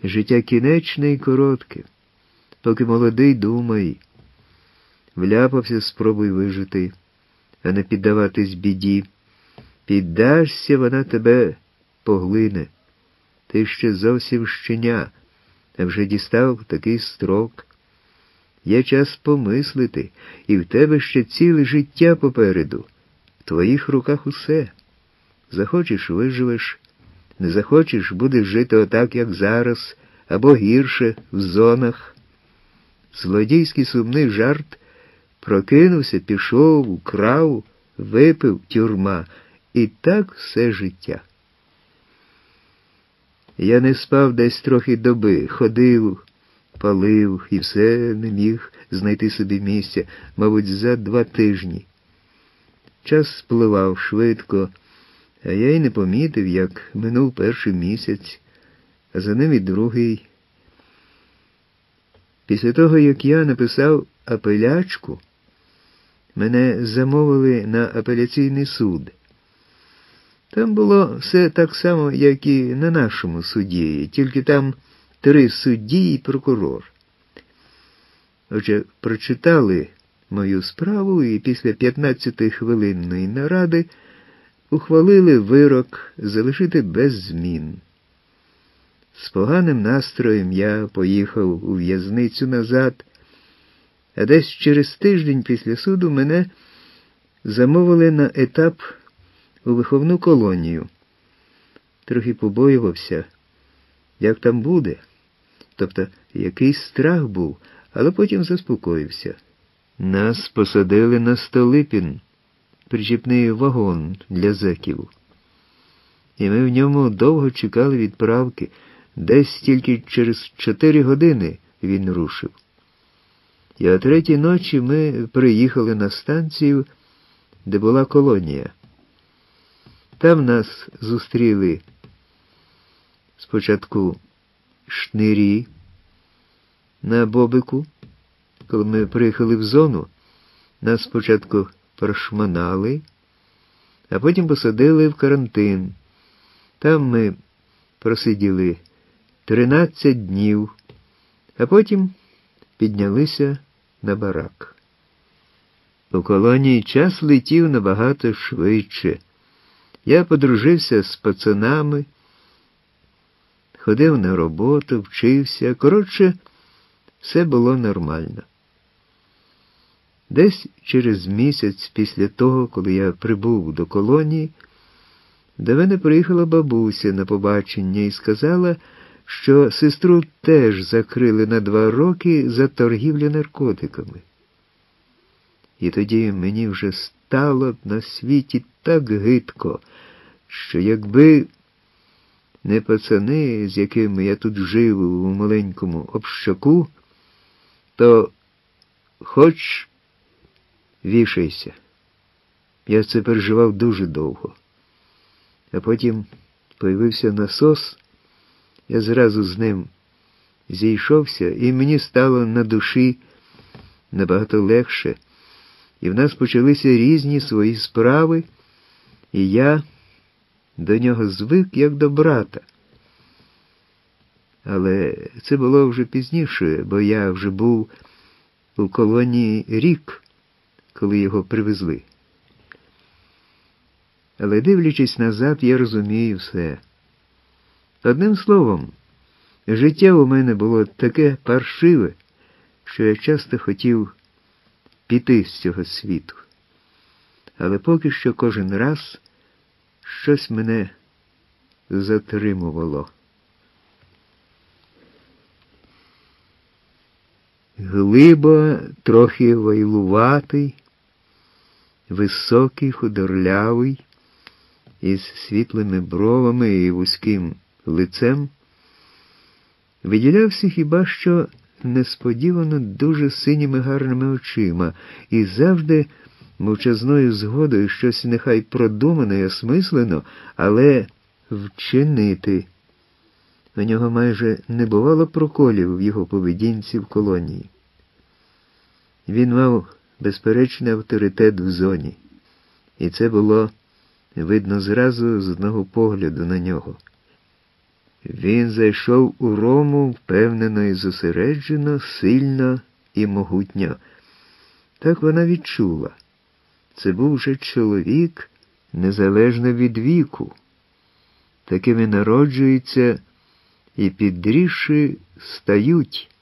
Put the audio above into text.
Життя кінечне і коротке. Поки молодий, думай. Вляпався, спробуй вижити, а не піддаватись біді. Піддашся, вона тебе поглине. Ти ще зовсім щеня, а вже дістав такий строк. Є час помислити, і в тебе ще ціле життя попереду. В твоїх руках усе. Захочеш – виживеш, не захочеш – будеш жити отак, як зараз, або гірше, в зонах. Злодійський сумний жарт прокинувся, пішов, украв, випив, тюрма. І так все життя. Я не спав десь трохи доби, ходив, палив і все не міг знайти собі місця, мабуть, за 2 тижні. Час спливав швидко, а я й не помітив, як минув перший місяць, а за ним і другий. Після того, як я написав апелячку, мене замовили на апеляційний суд. Там було все так само, як і на нашому суді, тільки там 3 судді і прокурор. Отже, прочитали мою справу і після 15-хвилинної наради ухвалили вирок залишити без змін. З поганим настроєм я поїхав у в'язницю назад, а десь через тиждень після суду мене замовили на етап у виховну колонію. Трохи побоювався, як там буде. Тобто, якийсь страх був, але потім заспокоївся. Нас посадили на Столипін, причіпний вагон для зеків. І ми в ньому довго чекали відправки. Десь тільки через 4 години він рушив. І о 3-й ночі ми приїхали на станцію, де була колонія. Там нас зустріли спочатку шнирі на Бобику. Коли ми приїхали в зону, нас спочатку прошманали, а потім посадили в карантин. Там ми просиділи 13 днів, а потім піднялися на барак. У колонії час летів набагато швидше. Я подружився з пацанами, ходив на роботу, вчився. Коротше, все було нормально. Десь через місяць після того, коли я прибув до колонії, до мене приїхала бабуся на побачення і сказала, що сестру теж закрили на 2 роки за торгівлю наркотиками. І тоді мені вже стало на світі так гидко, що якби не пацани, з якими я тут жив у маленькому общаку, то хоч вішайся. Я це переживав дуже довго. А потім появився насос, я зразу з ним зійшовся, і мені стало на душі набагато легше. І в нас почалися різні свої справи, і я до нього звик, як до брата. Але це було вже пізніше, бо я вже був у колонії рік, коли його привезли. Але дивлячись назад, я розумію все. Одним словом, життя у мене було таке паршиве, що я часто хотів піти з цього світу. Але поки що кожен раз щось мене затримувало. Глиба трохи вайлуватий, високий, худорлявий, із світлими бровами і вузьким лицем, виділявся хіба що несподівано дуже синіми гарними очима і завжди мовчазною згодою щось нехай продумано і осмислено, але вчинити. У нього майже не бувало проколів в його поведінці в колонії. Він мав безперечний авторитет в зоні, і це було видно зразу з одного погляду на нього. Він зайшов у Рому впевнено і зосереджено, сильно і могутньо. Так вона відчула. Це був вже чоловік, незалежно від віку. Такими народжуються і підрісши стають.